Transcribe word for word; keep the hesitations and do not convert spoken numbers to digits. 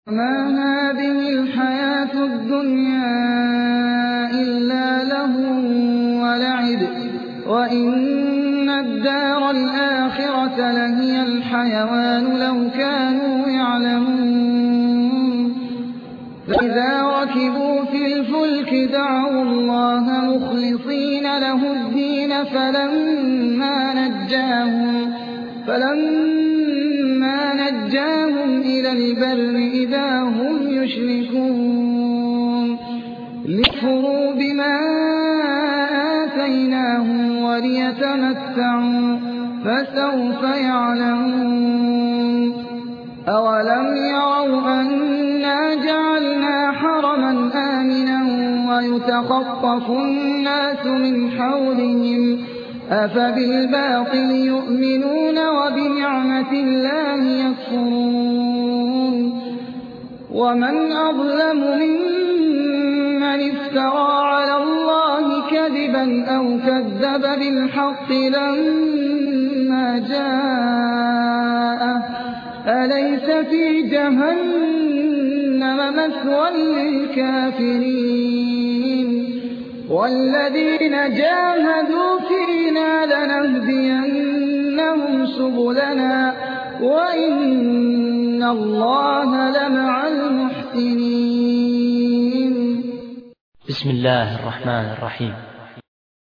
وما هذه الحياة الدنيا إلا لهو ولعب وإن الدار الآخرة لهي الحيوان لو كانوا يعلمون فإذا ركبوا في الفلك دعوا الله مخلصين له الدين فلما نجاهم فلما نجاهم إلى البر إذا هم يشركون ليكفروا بما آتيناهم وليتمتعوا فسوف يعلمون أولم يروا أنا جعلنا حرما آمنا ويتخطف الناس من حولهم أفبالباطل يؤمنون وبنعمة الله يكفرون ومن أظلم ممن افترى على الله كذبا أو كذب بالحق لما جاءه أليس في جهنم مثوى للكافرين والذين جاهدوا فينا لنهدينهم سبلنا وإن الله لمع المحسنين. بسم الله الرحمن الرحيم.